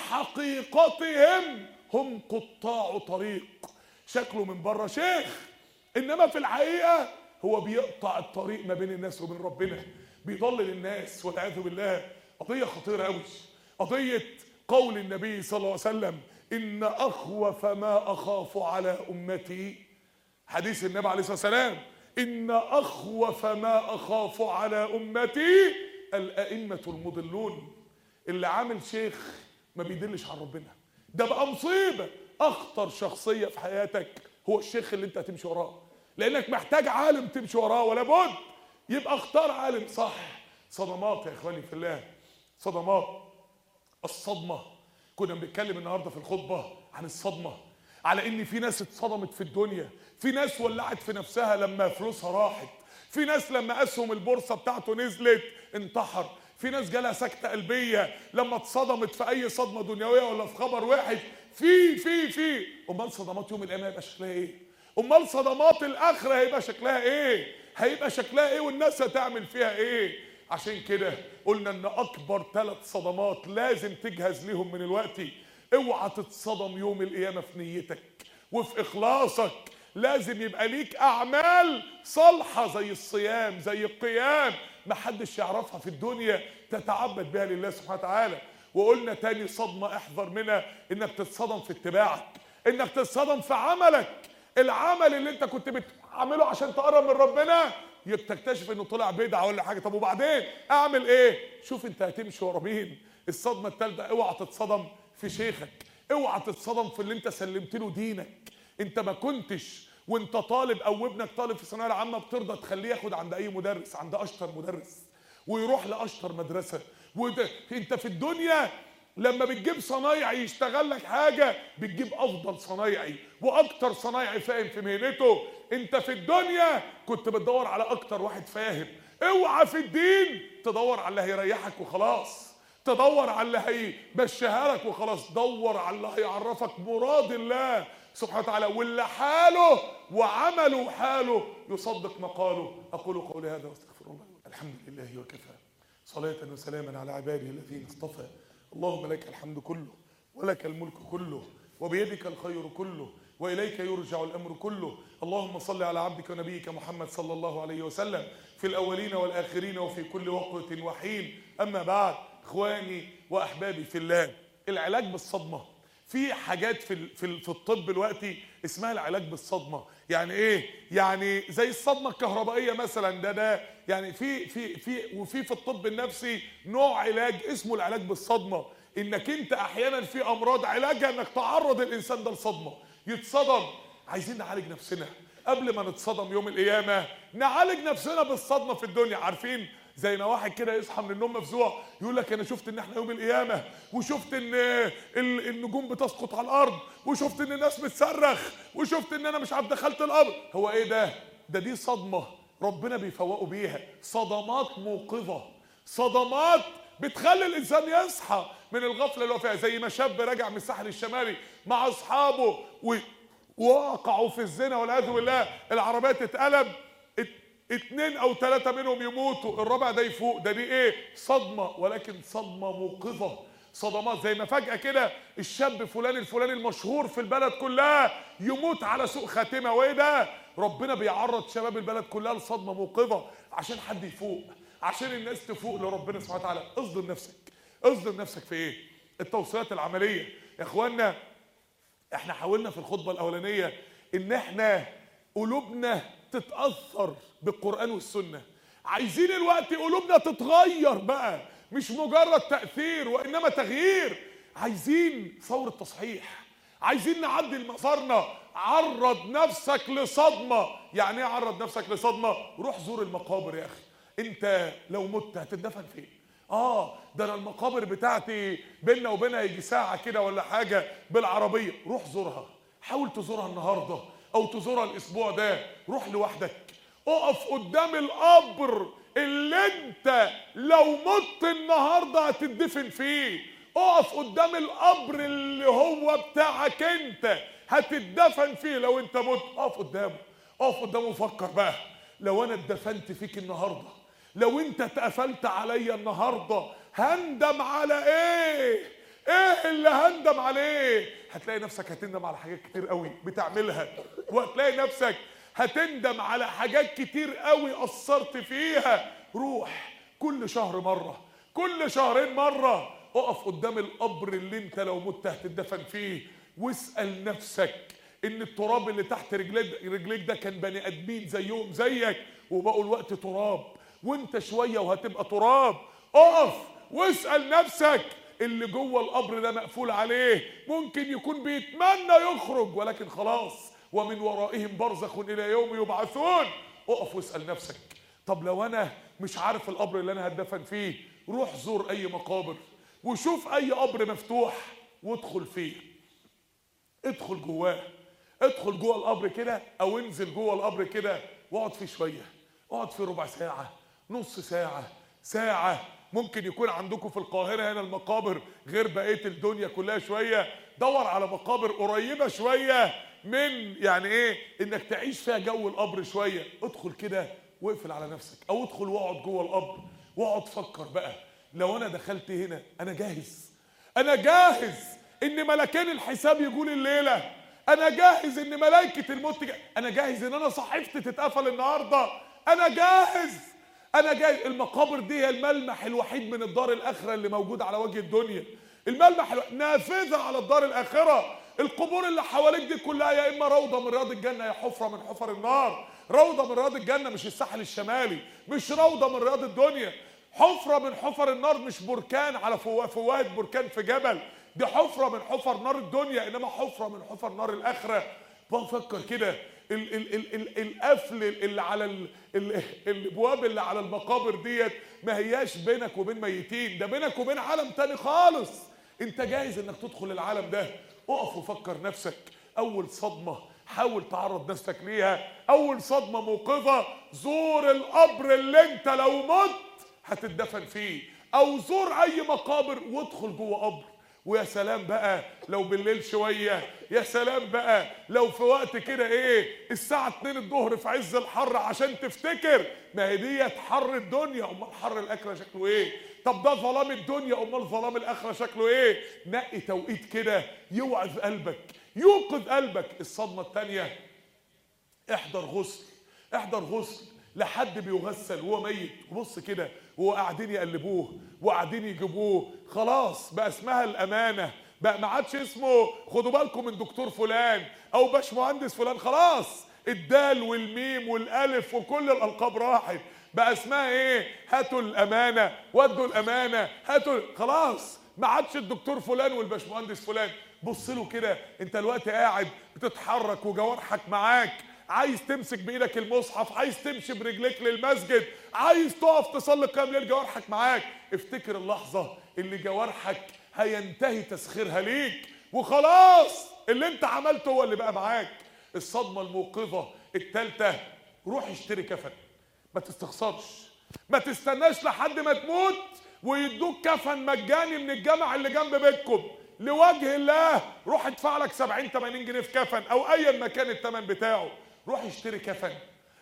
حقيقتهم هم قطاع طريق. شكله من بره شيخ انما في الحقيقه هو بيقطع الطريق ما بين الناس وبين ربنا، بيضلل الناس والعياذ بالله. قضيه خطيره قوي، قضيه قول النبي صلى الله عليه وسلم ان اخوف ما اخاف على امتي. حديث النبي عليه الصلاه والسلام إن أخوف ما أخاف على أمتي الأئمة المضلون. اللي عامل شيخ ما بيدلش على ربنا ده بقى مصيبة. أخطر شخصية في حياتك هو الشيخ اللي أنت هتمشي وراه، لأنك محتاج عالم تمشي وراه ولا بد. يبقى اختار عالم صح. صدمات يا إخواني في الله، صدمات. الصدمة، كنا بنتكلم النهاردة في الخطبة عن الصدمة، على ان في ناس اتصدمت في الدنيا، في ناس ولعت في نفسها لما فلوسها راحت، في ناس لما اسهم البورصه بتاعته نزلت انتحر، في ناس جالها سكته قلبيه لما اتصدمت في اي صدمه دنيويه ولا في خبر واحد. في امال صدمات يوم القيامه هيبقى شكلها ايه؟ امال صدمات الاخره هيبقى شكلها ايه؟ هيبقى شكلها ايه والناس هتعمل فيها ايه؟ عشان كده قلنا ان اكبر 3 صدمات لازم تجهز ليهم من الوقت. اوعى تتصدم يوم القيامة في نيتك وفي اخلاصك. لازم يبقى ليك اعمال صالحة زي الصيام زي القيام محدش يعرفها في الدنيا تتعبد بها لله سبحانه وتعالى. وقلنا تاني صدمة احذر منها انك تتصدم في اتباعك، انك تتصدم في عملك. العمل اللي انت كنت بتعمله عشان تقرب من ربنا تكتشف انه طلع بدعه ولا حاجه. طب وبعدين اعمل ايه؟ شوف انت هتمشي ورا مين. الصدمه الثالثه، اوعى تتصدم في شيخك، اوعى تتصدم في اللي انت سلمت له دينك. انت ما كنتش وانت طالب او ابنك طالب في الثانويه العامه بترضى تخليه ياخد عند اي مدرس، عند اشطر مدرس، ويروح لاشطر مدرسه. انت في الدنيا لما بتجيب صنايعي يشتغل لك حاجه بتجيب افضل صنايعي واكتر صنايعي فاهم في مهنته. انت في الدنيا كنت بتدور على اكتر واحد فاهم. اوعى في الدين تدور على اللي هيريحك وخلاص، تدور على اللي هيمشيها لك وخلاص. دور على اللي هيعرفك مراد الله سبحانه وتعالى، واللي حاله وعمله حاله يصدق مقاله. اقول قولي هذا واستغفر الله. الحمد لله وكفى، صلاة وسلاما على عباده الذين اصطفى. اللهم لك الحمد كله ولك الملك كله وبيدك الخير كله وإليك يرجع الأمر كله. اللهم صل على عبدك ونبيك محمد صلى الله عليه وسلم في الأولين والآخرين وفي كل وقت وحين. أما بعد، إخواني وأحبابي في الله، العلاج بالصدمة في حاجات في الطب دلوقتي اسمها العلاج بالصدمة. يعني ايه؟ يعني زي الصدمة الكهربائية مثلا. ده يعني في الطب النفسي نوع علاج اسمه العلاج بالصدمة. انك انت احيانا في امراض علاجها انك تعرض الانسان ده لصدمة، يتصدم. عايزين نعالج نفسنا قبل ما نتصدم يوم القيامة. نعالج نفسنا بالصدمة في الدنيا. عارفين زي ما واحد كده يصحى من النوم مفزوع يقول لك انا شفت ان احنا يوم القيامه، وشفت ان النجوم بتسقط على الارض، وشفت ان الناس بتصرخ، وشفت ان انا مش عارف دخلت القبر. هو ايه ده؟ دي صدمه ربنا بيفوقوا بيها. صدمات موقظه، صدمات بتخلي الانسان يصحى من الغفله اللي هو فيها. زي ما شاب راجع من الساحل الشمالي مع اصحابه ووقعوا في الزنا والعياذ بالله، العربيه تتقلب، 2 أو 3 منهم يموتوا، الرابع ده يفوق. دي ايه؟ صدمة، ولكن صدمة موقظة. صدمات زي ما فجأة كده الشاب فلان الفلاني المشهور في البلد كلها يموت على سوء خاتمة. وايه ده؟ ربنا بيعرض شباب البلد كلها لصدمة موقظة عشان حد يفوق، عشان الناس تفوق لربنا سبحانه وتعالى. اصدم نفسك. اصدم نفسك في ايه؟ التوصيات العملية يا اخوانا. احنا حاولنا في الخطبة الاولانية ان احنا قلوبنا تتأثر بالقرآن والسنة. عايزين الوقت قلوبنا تتغير بقى، مش مجرد تأثير وإنما تغيير. عايزين ثورة تصحيح، عايزين نعدل مسارنا. عرض نفسك لصدمة. يعني ايه عرض نفسك لصدمة؟ روح زور المقابر يا أخي. انت لو مت هتدفن فين؟ ده انا المقابر بتاعتي بيننا وبينها يجي ساعة كده ولا حاجة بالعربية. روح زورها، حاول تزورها النهارده او تزورها الاسبوع ده. روح لوحدك، اقف قدام القبر اللي انت لو مت النهارده هتدفن فيه. اقف قدام القبر اللي هو بتاعك انت هتدفن فيه لو انت مت. اقف قدامه، اقف قدامه وفكر بقى، لو انا اتدفنت فيك النهارده، لو انت اتقفلت عليا النهارده، هندم على ايه؟ ايه اللي هندم عليه؟ هتلاقي نفسك هتندم على حاجات كتير قوي بتعملها، وهتلاقي نفسك هتندم على حاجات كتير قوي قصرت فيها. روح كل شهر مرة، كل شهرين مرة، اقف قدام القبر اللي انت لو مت هتدفن فيه، واسأل نفسك ان التراب اللي تحت رجليك ده كان بني ادمين زيهم زيك وبقوا الوقت تراب، وانت شوية وهتبقى تراب. اقف واسأل نفسك اللي جوه القبر ده مقفول عليه ممكن يكون بيتمنى يخرج ولكن خلاص، ومن ورائهم برزخ الى يوم يبعثون. اقف واسأل نفسك، طب لو انا مش عارف القبر اللي انا هتدفن فيه، روح زور اي مقابر وشوف اي قبر مفتوح وادخل فيه، ادخل جواه، ادخل جوه القبر كده او انزل جوه القبر كده واقعد فيه شويه، اقعد فيه ربع ساعه، نص ساعه، ساعه. ممكن يكون عندكم في القاهره هنا المقابر غير بقيه الدنيا كلها شويه، دور على مقابر قريبه شويه من يعني ايه انك تعيش فيها جو القبر شويه. ادخل كده واقفل على نفسك، او ادخل واقعد جوه القبر واقعد فكر بقى، لو انا دخلت هنا انا جاهز، انا جاهز ان ملكين الحساب يجوا لي الليله، انا جاهز ان ملائكه الموت انا جاهز ان انا صحيفتي تتقفل النهارده، انا جاهز، انا جاهز. المقابر دي هي الملمح الوحيد من الدار الاخره اللي موجود على وجه الدنيا، الملمح نافذه على الدار الاخره. القبور اللي حواليك دي كلها يا اما روضه من رياض الجنه يا حفره من حفر النار. روضه من رياض الجنه مش الساحل الشمالي، مش روضه من رياض الدنيا. حفره من حفر النار مش بركان على فوهة بركان في جبل، دي حفره من حفر نار الدنيا، انما حفره من حفر نار الاخره. بفكر كده القفل اللي على الابواب اللي على المقابر ديت ما هياش بينك وبين ميتين، ده بينك وبين عالم تاني خالص. انت جاهز انك تدخل العالم ده؟ اقف وفكر نفسك. اول صدمه حاول تعرض نفسك ليها، اول صدمه موقظه، زور القبر اللي انت لو مت هتدفن فيه، او زور اي مقابر وادخل جوه قبر. ويا سلام بقى لو بالليل شويه، يا سلام بقى لو في وقت كده الساعه 2 الظهر في عز الحر، عشان تفتكر ما هي ديت حر الدنيا، امال حر الاخره شكله ايه؟ طب ده ظلام الدنيا، امال ظلام الاخره شكله ايه؟ نقي توقيت كده يوعظ قلبك، يوقظ قلبك. الصدمه الثانيه، احضر غسل، احضر غسل لحد بيغسل وهو ميت، وبص كده وهو قاعدين يقلبوه وقاعدين يجيبوه، خلاص بقى اسمها الامانه، بقى ما عادش اسمه خدوا بالكم من دكتور فلان او باشمهندس فلان، خلاص الدال والميم والالف وكل الالقاب راحت، بقى اسمها هاتوا الامانه ودوا الامانه، هاتوا، خلاص ما عادش الدكتور فلان والباشمهندس فلان. بص له كده، انت دلوقتي قاعد بتتحرك وجوارحك معاك، عايز تمسك بايدك المصحف، عايز تمشي برجليك للمسجد، عايز تقف تصلي قيام ليل، جوارحك معاك. افتكر اللحظه اللي جوارحك هينتهي تسخيرها ليك وخلاص اللي انت عملته هو اللي بقى معاك. الصدمه الموقظه الثالثه، روح اشتري كفن، ما تستخسرش، ما تستناش لحد ما تموت ويدوك كفن مجاني من الجامع اللي جنب بيتكم لوجه الله. روح ادفع لك 70-80 جنيه في كفن او ايا ما كان الثمن بتاعه، روح اشتري كفن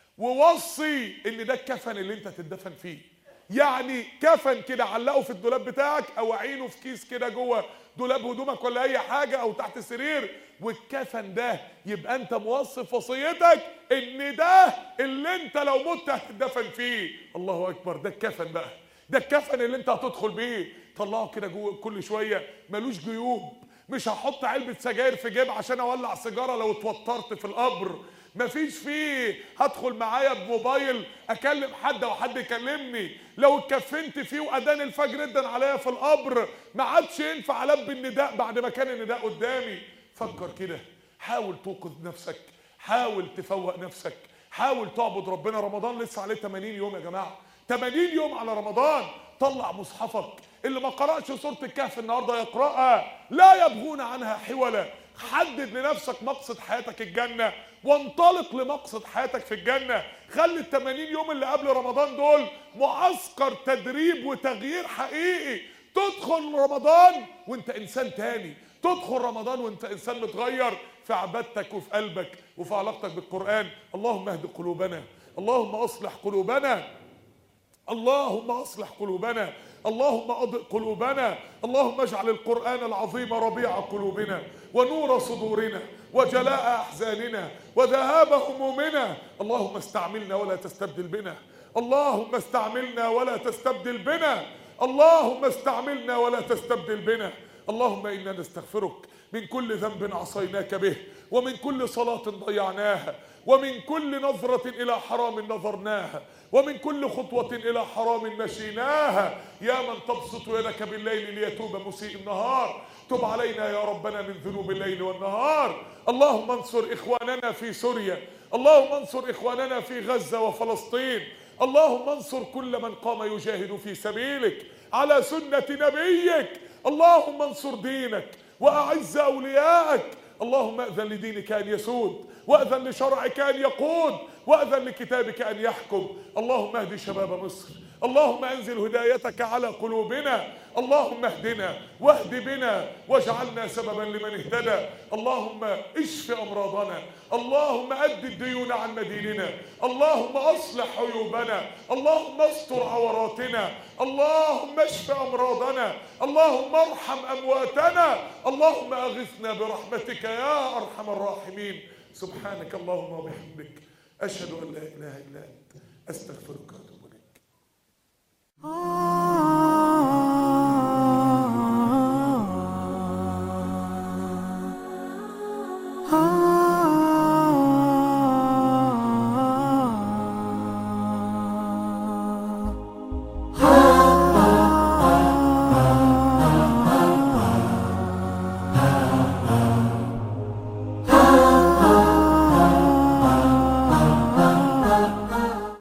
ووصي ان ده الكفن اللي انت تدفن فيه. يعني كفن كده علقه في الدولاب بتاعك او عينه في كيس كده جوه دولاب هدومك ولا اي حاجه او تحت السرير، والكفن ده يبقى انت موصي في وصيتك ان ده اللي انت لو مت هتدفن فيه. الله اكبر، ده الكفن بقى، ده الكفن اللي انت هتدخل بيه. طلعه كده جوه كل شويه، ملوش جيوب، مش هحط علبه سجاير في جيب عشان اولع سيجاره لو اتوترت في القبر، مفيش فيه هدخل معايا بموبايل اكلم حد او حد يكلمني، لو اتكفنت فيه واذان الفجر ادن عليا في القبر ما عادش ينفع البي النداء بعد ما كان النداء قدامي. فكر كده، حاول توقظ نفسك، حاول تفوق نفسك، حاول تعبد ربنا. رمضان لسه عليه 80 يوم يا جماعه، 80 يوم على رمضان. طلع مصحفك، اللي ما قرأش سورة الكهف النهارده يقرأها، لا يبغون عنها حولا. حدد لنفسك مقصد حياتك الجنة وانطلق لمقصد حياتك في الجنة. خلي ال80 يوم اللي قبل رمضان دول معسكر تدريب وتغيير حقيقي. تدخل رمضان وانت انسان تاني، تدخل رمضان وانت انسان متغير في عبادتك وفي قلبك وفي علاقتك بالقرآن. اللهم اهد قلوبنا، اللهم اصلح قلوبنا، اللهم اصلح قلوبنا، اللهم اضئ قلوبنا، اللهم اجعل القرآن العظيم ربيع قلوبنا ونور صدورنا وجلاء احزاننا وذهاب همومنا. اللهم استعملنا ولا تستبدل بنا، اللهم استعملنا ولا تستبدل بنا، اللهم استعملنا ولا تستبدل بنا. اللهم انا نستغفرك من كل ذنب عصيناك به، ومن كل صلاة ضيعناها، ومن كل نظرة إلى حرام نظرناها، ومن كل خطوة إلى حرام مشيناها. يا من تبسط يدك بالليل ليتوب مسيء النهار، تب علينا يا ربنا من ذنوب الليل والنهار. اللهم انصر إخواننا في سوريا، اللهم انصر إخواننا في غزة وفلسطين، اللهم انصر كل من قام يجاهد في سبيلك على سنة نبيك. اللهم انصر دينك وأعز أولياءك. اللهم أذن لدينك أن يسود، وأذن لشرعك أن يقود، وأذن لكتابك أن يحكم. اللهم اهد شباب مصر، اللهم أنزل هدايتك على قلوبنا. اللهم اهدنا واهد بنا واجعلنا سببا لمن اهتدى. اللهم اشف أمراضنا، اللهم أد الديون عن مديننا، اللهم أصلح عيوبنا، اللهم استر عوراتنا، اللهم اشف أمراضنا، اللهم ارحم أمواتنا، اللهم أغثنا برحمتك يا أرحم الراحمين. سبحانك اللهم وبحمدك، أشهد أن لا إله إلا أنت، أستغفرك وأتوب إليك.